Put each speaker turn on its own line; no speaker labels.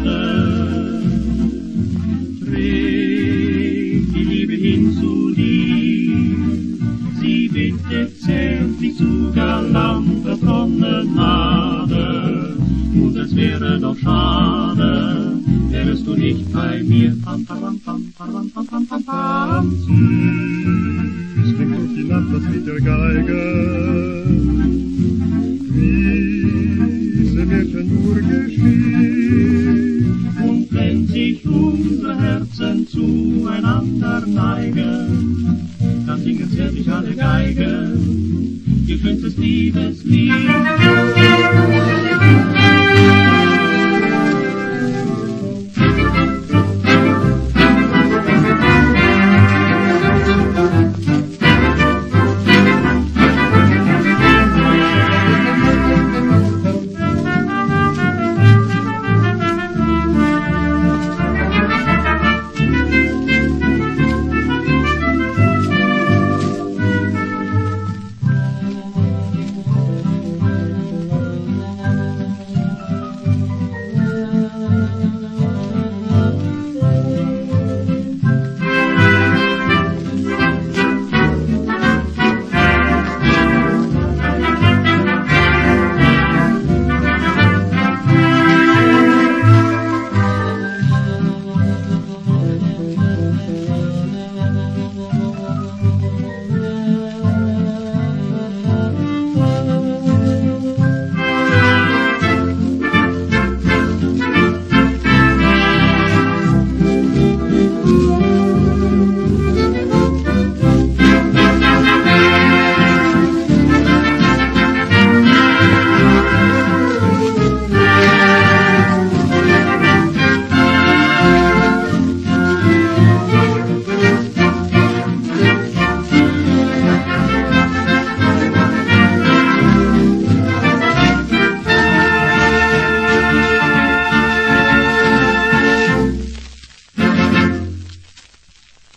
Trägt die Liebe hin zu dir, sie bittet zärtlich zu galanter Promenade. Und es wäre doch schade, wärest du nicht bei mir. Pam, pam, pam, pam, pam, pam, pam, pam.
Süß klingt durch die Nacht das Lied der Geige, wie es im Märchen nur geschieht.